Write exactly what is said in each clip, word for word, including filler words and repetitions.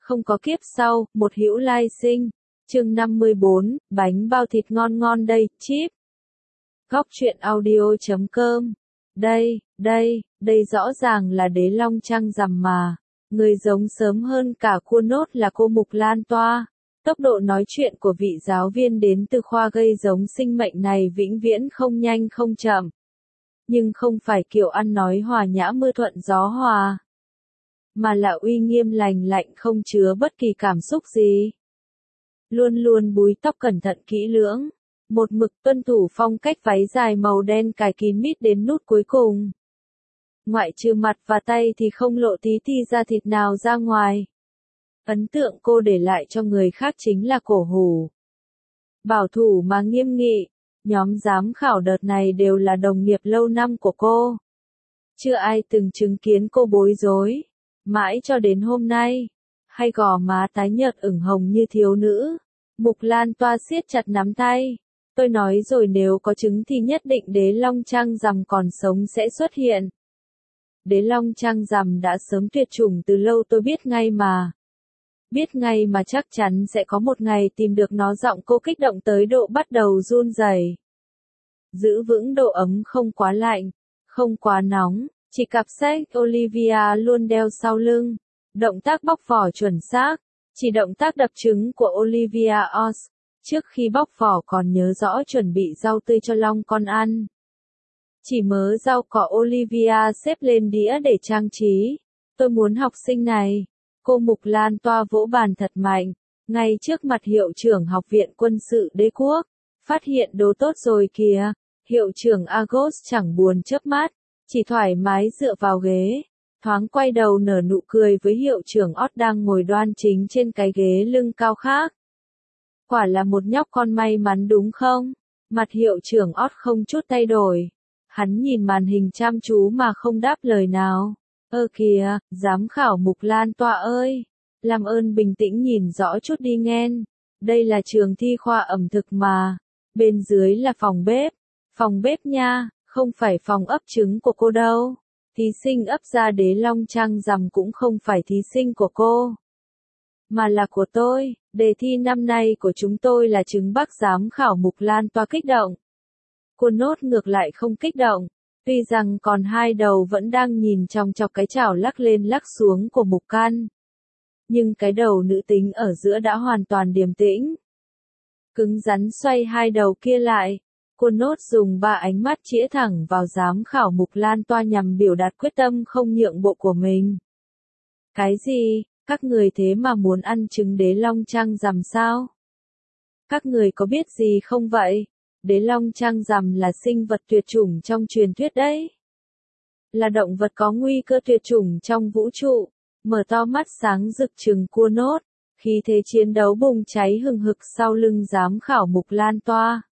không có kiếp sau, một hữu lai sinh. Chương năm mươi bốn, bánh bao thịt ngon ngon đây, chip. Góc truyện audio chấm com. Đây, đây, đây rõ ràng là đế long trăng rằm mà. Người giống sớm hơn cả cua nốt là cô Mục Lan Toa. Tốc độ nói chuyện của vị giáo viên đến từ khoa gây giống sinh mệnh này vĩnh viễn không nhanh không chậm. Nhưng không phải kiểu ăn nói hòa nhã mưa thuận gió hòa, mà là uy nghiêm lành lạnh không chứa bất kỳ cảm xúc gì. Luôn luôn búi tóc cẩn thận kỹ lưỡng, một mực tuân thủ phong cách váy dài màu đen cài kín mít đến nút cuối cùng. Ngoại trừ mặt và tay thì không lộ tí ti da thịt nào ra ngoài. Ấn tượng cô để lại cho người khác chính là cổ hủ. Bảo thủ mà nghiêm nghị, nhóm giám khảo đợt này đều là đồng nghiệp lâu năm của cô. Chưa ai từng chứng kiến cô bối rối, mãi cho đến hôm nay, hay gò má tái nhợt ửng hồng như thiếu nữ. Mục Lan Toa siết chặt nắm tay. Tôi nói rồi, nếu có chứng thì nhất định đế long trăng rằm còn sống sẽ xuất hiện. Đế long trăng rằm đã sớm tuyệt chủng từ lâu, tôi biết ngay mà. Biết ngay mà chắc chắn sẽ có một ngày tìm được nó. Giọng cô kích động tới độ bắt đầu run rẩy. Giữ vững độ ấm, không quá lạnh, không quá nóng, chỉ cặp sách Olivia luôn đeo sau lưng. Động tác bóc vỏ chuẩn xác, chỉ động tác đập trứng của Olivia Oz. Trước khi bóc vỏ còn nhớ rõ chuẩn bị rau tươi cho long con ăn. Chỉ mớ rau cỏ Olivia xếp lên đĩa để trang trí. Tôi muốn học sinh này. Cô Mục Lan Toa vỗ bàn thật mạnh, ngay trước mặt hiệu trưởng học viện quân sự đế quốc. Phát hiện đồ tốt rồi kìa. Hiệu trưởng Agos chẳng buồn chớp mắt, chỉ thoải mái dựa vào ghế. Thoáng quay đầu nở nụ cười với hiệu trưởng Ott đang ngồi đoan chính trên cái ghế lưng cao khác. Quả là một nhóc con may mắn đúng không? Mặt hiệu trưởng Ott không chút thay đổi. Hắn nhìn màn hình chăm chú mà không đáp lời nào. Ơ kìa, giám khảo Mục Lan Toa ơi, làm ơn bình tĩnh nhìn rõ chút đi nghen. Đây là trường thi khoa ẩm thực mà. Bên dưới là phòng bếp. Phòng bếp nha, không phải phòng ấp trứng của cô đâu. Thí sinh ấp ra đế long trăng rằm cũng không phải thí sinh của cô, mà là của tôi. Đề thi năm nay của chúng tôi là trứng bắc. Giám khảo Mục Lan Toa kích động. Cô nốt ngược lại không kích động. Tuy rằng còn hai đầu vẫn đang nhìn chòng chọc cái chảo lắc lên lắc xuống của Mục Căn. Nhưng cái đầu nữ tính ở giữa đã hoàn toàn điềm tĩnh. Cứng rắn xoay hai đầu kia lại. Cô nốt dùng ba ánh mắt chĩa thẳng vào giám khảo Mục Lan Toa nhằm biểu đạt quyết tâm không nhượng bộ của mình. Cái gì? Các người thế mà muốn ăn trứng đế long trăng rằm sao? Các người có biết gì không vậy? Đế long trăng rằm là sinh vật tuyệt chủng trong truyền thuyết đấy. Là động vật có nguy cơ tuyệt chủng trong vũ trụ. Mở to mắt sáng rực trừng cua nốt. Khí thế chiến đấu bùng cháy hừng hực sau lưng giám khảo Mục Lan Toa.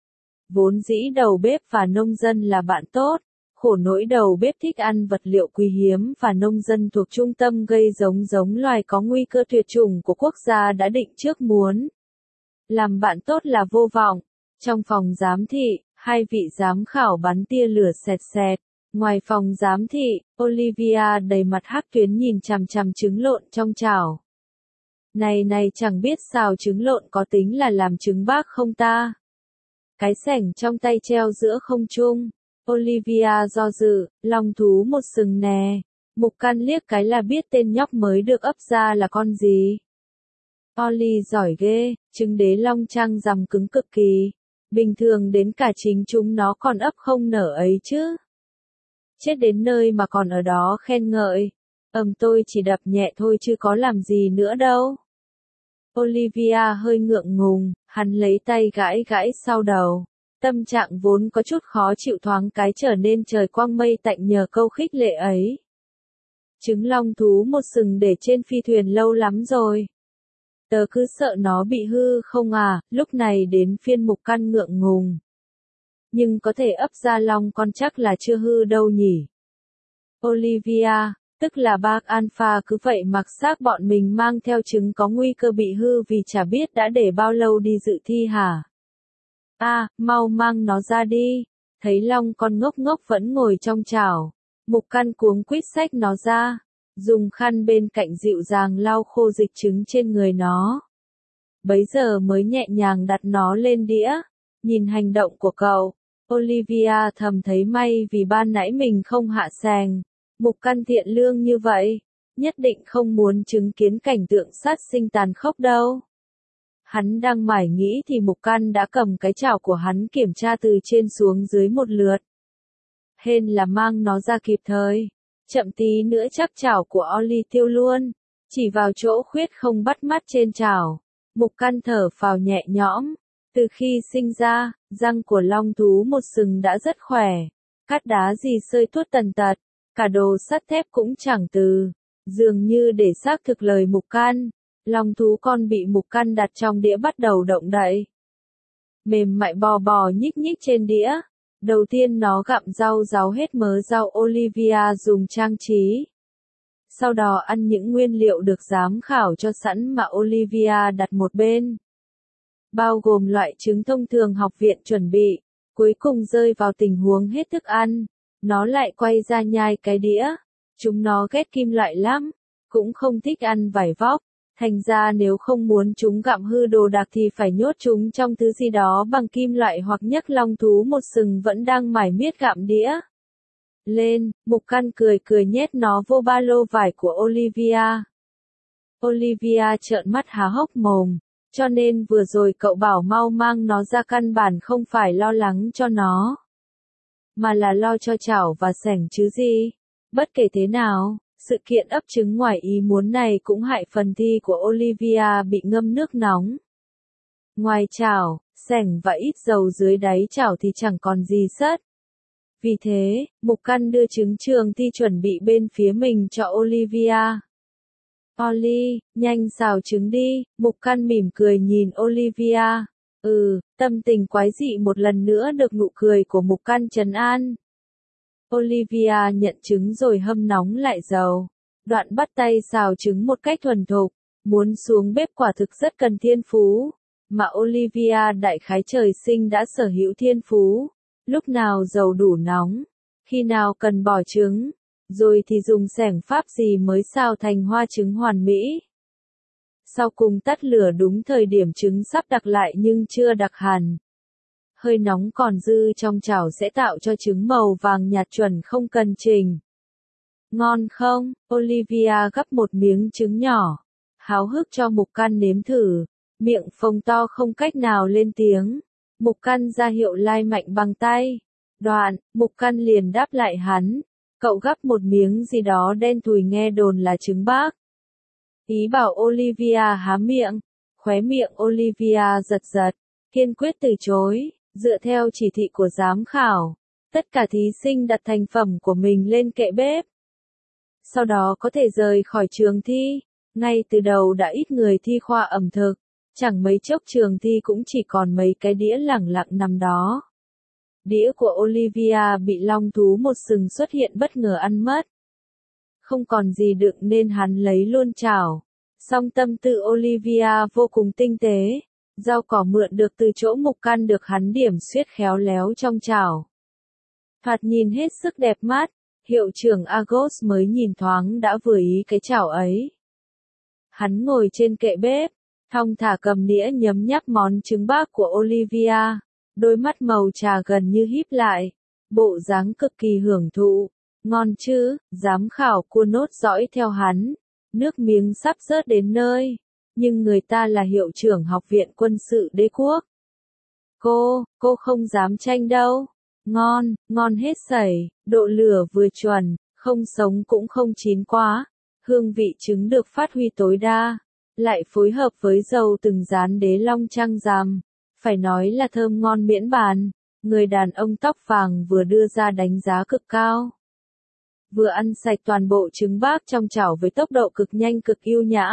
Vốn dĩ đầu bếp và nông dân là bạn tốt. Khổ nỗi đầu bếp thích ăn vật liệu quý hiếm và nông dân thuộc trung tâm gây giống giống loài có nguy cơ tuyệt chủng của quốc gia đã định trước muốn làm bạn tốt là vô vọng. Trong phòng giám thị, hai vị giám khảo bắn tia lửa sẹt sẹt. Ngoài phòng giám thị, Olivia đầy mặt hắc tuyến nhìn chằm chằm trứng lộn trong chảo. Này này, chẳng biết xào trứng lộn có tính là làm trứng bác không ta? Cái xẻng trong tay treo giữa không trung. Olivia do dự, lòng thú một sừng nè. Mục Căn liếc cái là biết tên nhóc mới được ấp ra là con gì. Oli giỏi ghê, trứng đế long trăng rằm cứng cực kỳ. Bình thường đến cả chính chúng nó còn ấp không nở ấy chứ. Chết đến nơi mà còn ở đó khen ngợi. Ầm, tôi chỉ đập nhẹ thôi chứ có làm gì nữa đâu. Olivia hơi ngượng ngùng, hắn lấy tay gãi gãi sau đầu. Tâm trạng vốn có chút khó chịu thoáng cái trở nên trời quang mây tạnh nhờ câu khích lệ ấy. Trứng long thú một sừng để trên phi thuyền lâu lắm rồi. Tớ cứ sợ nó bị hư không à. Lúc này đến phiên Mục Căn ngượng ngùng. Nhưng có thể ấp ra long con chắc là chưa hư đâu nhỉ. Olivia, tức là bác Alpha cứ vậy mặc xác bọn mình mang theo trứng có nguy cơ bị hư vì chả biết đã để bao lâu đi dự thi hả? À, mau mang nó ra đi. Thấy long con ngốc ngốc vẫn ngồi trong chảo. Mục Căn cuống quýt xách nó ra. dùng khăn bên cạnh dịu dàng lau khô dịch trứng trên người nó. Bấy giờ mới nhẹ nhàng đặt nó lên đĩa. Nhìn hành động của cậu, Olivia thầm thấy may vì ban nãy mình không hạ sàng. Mục Căn thiện lương như vậy, nhất định không muốn chứng kiến cảnh tượng sát sinh tàn khốc đâu. Hắn đang mải nghĩ thì Mục Căn đã cầm cái chảo của hắn kiểm tra từ trên xuống dưới một lượt. Hên là mang nó ra kịp thời. Chậm tí nữa chắc chảo của Oli tiêu luôn. Chỉ vào chỗ khuyết không bắt mắt trên chảo. Mục Căn thở phào nhẹ nhõm. Từ khi sinh ra, răng của long thú một sừng đã rất khỏe. Cát đá gì sơi tuốt tần tật. Cả đồ sắt thép cũng chẳng từ. Dường như để xác thực lời Mục Căn. Long thú con bị Mục Căn đặt trong đĩa bắt đầu động đậy. Mềm mại bò bò nhích nhích trên đĩa. Đầu tiên nó gặm rau ráo hết mớ rau Olivia dùng trang trí. Sau đó ăn những nguyên liệu được giám khảo cho sẵn mà Olivia đặt một bên. Bao gồm loại trứng thông thường học viện chuẩn bị. Cuối cùng rơi vào tình huống hết thức ăn. Nó lại quay ra nhai cái đĩa. Chúng nó ghét kim loại lắm. Cũng không thích ăn vải vóc. Thành ra nếu không muốn chúng gặm hư đồ đạc thì phải nhốt chúng trong thứ gì đó bằng kim loại hoặc nhấc long thú một sừng vẫn đang mải miết gặm đĩa. Lên, Mục Căn cười cười nhét nó vô ba lô vải của Olivia. Olivia trợn mắt há hốc mồm, cho nên vừa rồi cậu bảo mau mang nó ra căn bản không phải lo lắng cho nó, mà là lo cho chảo và sẻng chứ gì. Bất kể thế nào, sự kiện ấp trứng ngoài ý muốn này cũng hại phần thi của Olivia bị ngâm nước nóng. Ngoài chảo, sẻng và ít dầu dưới đáy chảo thì chẳng còn gì sất. Vì thế, Mục Căn đưa trứng trường thi chuẩn bị bên phía mình cho Olivia. Oli, nhanh xào trứng đi, Mục Căn mỉm cười nhìn Olivia. Ừ, tâm tình quái dị một lần nữa được nụ cười của Mục Căn trấn an. Olivia nhận trứng rồi hâm nóng lại dầu. Đoạn bắt tay xào trứng một cách thuần thục. Muốn xuống bếp quả thực rất cần thiên phú. Mà Olivia đại khái trời sinh đã sở hữu thiên phú. Lúc nào dầu đủ nóng. Khi nào cần bỏ trứng. Rồi thì dùng xẻng pháp gì mới xào thành hoa trứng hoàn mỹ. Sau cùng tắt lửa đúng thời điểm trứng sắp đặc lại nhưng chưa đặc hẳn. Hơi nóng còn dư trong chảo sẽ tạo cho trứng màu vàng nhạt chuẩn không cần chỉnh. Ngon không? Olivia gắp một miếng trứng nhỏ. Háo hức cho Mục Căn nếm thử. Miệng phồng to không cách nào lên tiếng. Mục Căn ra hiệu lai mạnh bằng tay. Đoạn, Mục Căn liền đáp lại hắn. Cậu gắp một miếng gì đó đen thùi nghe đồn là trứng bác. Ý bảo Olivia há miệng. Khóe miệng Olivia giật giật. Kiên quyết từ chối. Dựa theo chỉ thị của giám khảo, tất cả thí sinh đặt thành phẩm của mình lên kệ bếp. Sau đó có thể rời khỏi trường thi. Ngay từ đầu đã ít người thi khoa ẩm thực. Chẳng mấy chốc trường thi cũng chỉ còn mấy cái đĩa lẳng lặng nằm đó. Đĩa của Olivia bị long thú một sừng xuất hiện bất ngờ ăn mất. Không còn gì đựng nên hắn lấy luôn chảo. Song tâm tư Olivia vô cùng tinh tế. Rau cỏ mượn được từ chỗ Mục Căn được hắn điểm xuyết khéo léo trong chảo. Thoạt nhìn hết sức đẹp mắt, hiệu trưởng Agos mới nhìn thoáng đã vừa ý cái chảo ấy. Hắn ngồi trên kệ bếp, thong thả cầm nĩa nhấm nháp món trứng bác của Olivia, đôi mắt màu trà gần như híp lại, bộ dáng cực kỳ hưởng thụ. Ngon chứ, giám khảo cua nốt dõi theo hắn, nước miếng sắp rớt đến nơi. Nhưng người ta là hiệu trưởng học viện quân sự đế quốc. Cô, cô không dám tranh đâu. Ngon, ngon hết sảy, độ lửa vừa chuẩn, không sống cũng không chín quá. Hương vị trứng được phát huy tối đa, lại phối hợp với dầu từng rán đế long trăng rằm. Phải nói là thơm ngon miễn bàn. Người đàn ông tóc vàng vừa đưa ra đánh giá cực cao. Vừa ăn sạch toàn bộ trứng bác trong chảo với tốc độ cực nhanh cực ưu nhã.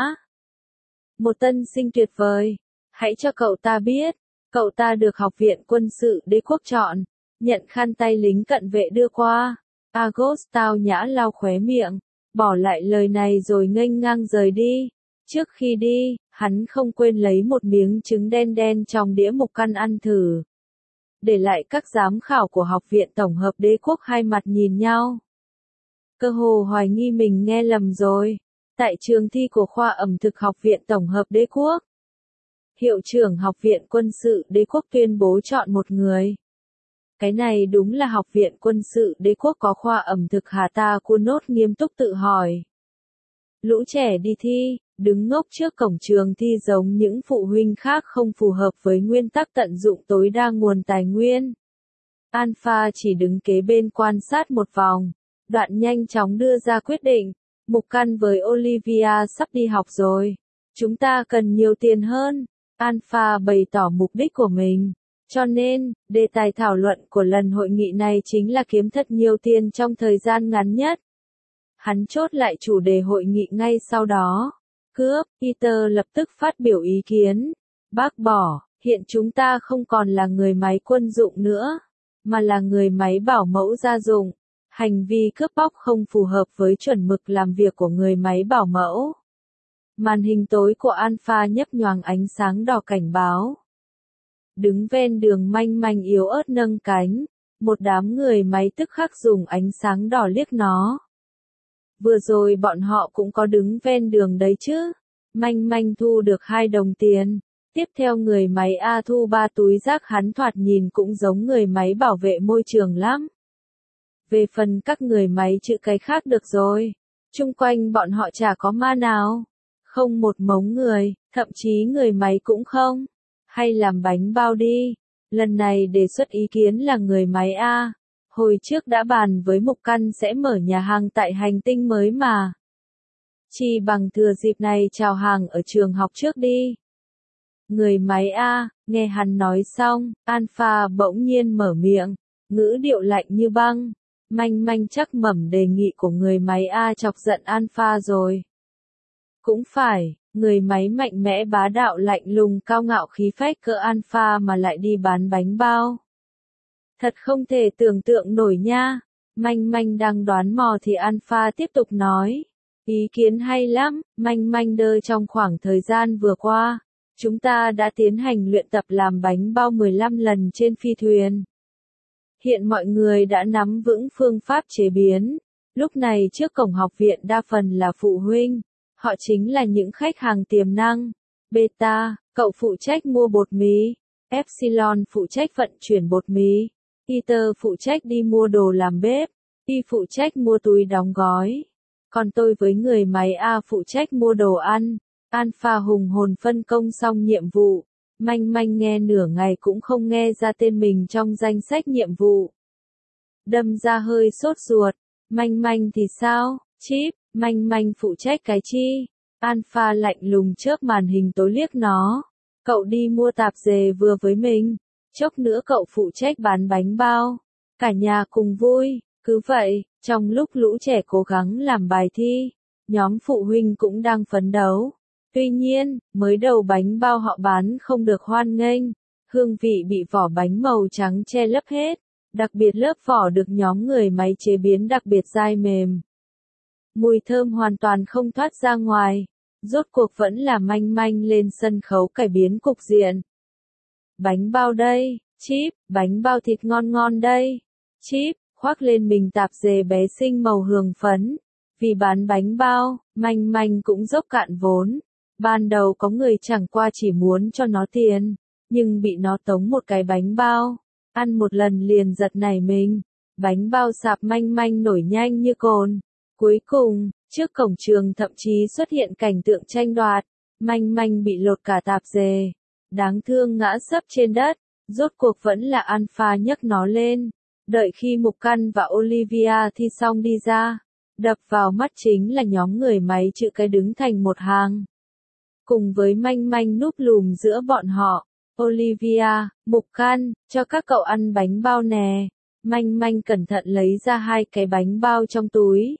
Một tân sinh tuyệt vời. Hãy cho cậu ta biết. Cậu ta được học viện quân sự đế quốc chọn. Nhận khăn tay lính cận vệ đưa qua. Agos tao nhã lau khóe miệng. Bỏ lại lời này rồi nghênh ngang rời đi. Trước khi đi, hắn không quên lấy một miếng trứng đen đen trong đĩa Mục Căn ăn thử. Để lại các giám khảo của học viện tổng hợp đế quốc hai mặt nhìn nhau. Cơ hồ hoài nghi mình nghe lầm rồi. Tại trường thi của khoa ẩm thực Học viện Tổng hợp Đế quốc, hiệu trưởng Học viện Quân sự Đế quốc tuyên bố chọn một người. Cái này đúng là Học viện Quân sự Đế quốc có khoa ẩm thực hả? Ta Kunốt nghiêm túc tự hỏi. Lũ trẻ đi thi, đứng ngốc trước cổng trường thi giống những phụ huynh khác không phù hợp với nguyên tắc tận dụng tối đa nguồn tài nguyên. Alpha chỉ đứng kế bên quan sát một vòng, đoạn nhanh chóng đưa ra quyết định. Mục Căn với Olivia sắp đi học rồi. Chúng ta cần nhiều tiền hơn. Alpha bày tỏ mục đích của mình. Cho nên, đề tài thảo luận của lần hội nghị này chính là kiếm thật nhiều tiền trong thời gian ngắn nhất. Hắn chốt lại chủ đề hội nghị ngay sau đó. Cướp, Peter lập tức phát biểu ý kiến. Bác bỏ, hiện chúng ta không còn là người máy quân dụng nữa, mà là người máy bảo mẫu gia dụng. Hành vi cướp bóc không phù hợp với chuẩn mực làm việc của người máy bảo mẫu. Màn hình tối của Alpha nhấp nhoáng ánh sáng đỏ cảnh báo. Đứng ven đường manh manh yếu ớt nâng cánh, một đám người máy tức khắc dùng ánh sáng đỏ liếc nó. Vừa rồi bọn họ cũng có đứng ven đường đấy chứ. Manh manh thu được hai đồng tiền. Tiếp theo người máy A thu ba túi rác, hắn thoạt nhìn cũng giống người máy bảo vệ môi trường lắm. Về phần các người máy chữ cái khác được rồi. Chung quanh bọn họ chả có ma nào. Không một mống người, thậm chí người máy cũng không. Hay làm bánh bao đi. Lần này đề xuất ý kiến là người máy A. Hồi trước đã bàn với Mục Căn sẽ mở nhà hàng tại hành tinh mới mà. Chỉ bằng thừa dịp này chào hàng ở trường học trước đi. Người máy A, nghe hắn nói xong, Alpha bỗng nhiên mở miệng, ngữ điệu lạnh như băng. Manh manh chắc mẩm đề nghị của người máy A chọc giận Alpha rồi. Cũng phải, người máy mạnh mẽ bá đạo lạnh lùng cao ngạo khí phách cỡ Alpha mà lại đi bán bánh bao. Thật không thể tưởng tượng nổi nha. Manh manh đang đoán mò thì Alpha tiếp tục nói. Ý kiến hay lắm, manh manh đơ trong khoảng thời gian vừa qua. Chúng ta đã tiến hành luyện tập làm bánh bao mười lăm lần trên phi thuyền. Hiện mọi người đã nắm vững phương pháp chế biến. Lúc này trước cổng học viện đa phần là phụ huynh. Họ chính là những khách hàng tiềm năng. Beta, cậu phụ trách mua bột mì. Epsilon phụ trách vận chuyển bột mì. Peter phụ trách đi mua đồ làm bếp. Y phụ trách mua túi đóng gói. Còn tôi với người máy A phụ trách mua đồ ăn. Alpha hùng hồn phân công xong nhiệm vụ. Manh manh nghe nửa ngày cũng không nghe ra tên mình trong danh sách nhiệm vụ. Đâm ra hơi sốt ruột. Manh manh thì sao? Chip, manh manh phụ trách cái chi? Alpha lạnh lùng chớp màn hình tối liếc nó. Cậu đi mua tạp dề vừa với mình. Chốc nữa cậu phụ trách bán bánh bao. Cả nhà cùng vui. Cứ vậy, trong lúc lũ trẻ cố gắng làm bài thi, nhóm phụ huynh cũng đang phấn đấu. Tuy nhiên, mới đầu bánh bao họ bán không được hoan nghênh. Hương vị bị vỏ bánh màu trắng che lấp hết. Đặc biệt lớp vỏ được nhóm người máy chế biến đặc biệt dai mềm. Mùi thơm hoàn toàn không thoát ra ngoài. Rốt cuộc vẫn là manh manh lên sân khấu cải biến cục diện. Bánh bao đây, Chip, bánh bao thịt ngon ngon đây. Chip, khoác lên mình tạp dề bé xinh màu hường phấn. Vì bán bánh bao, manh manh cũng dốc cạn vốn. Ban đầu có người chẳng qua chỉ muốn cho nó tiền, nhưng bị nó tống một cái bánh bao. Ăn một lần liền giật nảy mình. Bánh bao sạp manh manh nổi nhanh như cồn. Cuối cùng, trước cổng trường thậm chí xuất hiện cảnh tượng tranh đoạt. Manh manh bị lột cả tạp dề. Đáng thương ngã sấp trên đất. Rốt cuộc vẫn là Alpha nhấc nó lên. Đợi khi Mục Căn và Olivia thi xong đi ra. Đập vào mắt chính là nhóm người máy chữ cái đứng thành một hàng. Cùng với manh manh núp lùm giữa bọn họ. Olivia, Mục Căn, cho các cậu ăn bánh bao nè. Manh manh cẩn thận lấy ra hai cái bánh bao trong túi.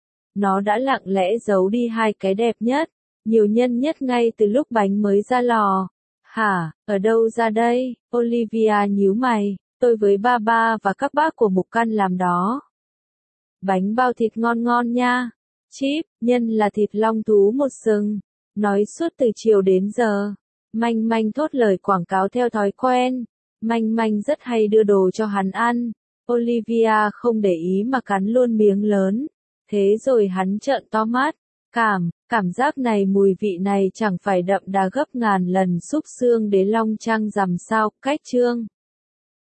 Nó đã lặng lẽ giấu đi hai cái đẹp nhất, nhiều nhân nhất ngay từ lúc bánh mới ra lò. Hả, ở đâu ra đây? Olivia nhíu mày, tôi với ba ba và các bác của Mục Căn làm đó. Bánh bao thịt ngon ngon nha. Chip, nhân là thịt long thú một sừng. Nói suốt từ chiều đến giờ. Manh manh thốt lời quảng cáo theo thói quen. Manh manh rất hay đưa đồ cho hắn ăn. Olivia không để ý mà cắn luôn miếng lớn. Thế rồi hắn trợn to mắt. Cảm, cảm giác này mùi vị này chẳng phải đậm đà gấp ngàn lần xúc xương đế long trăng rằm sao, cách chương.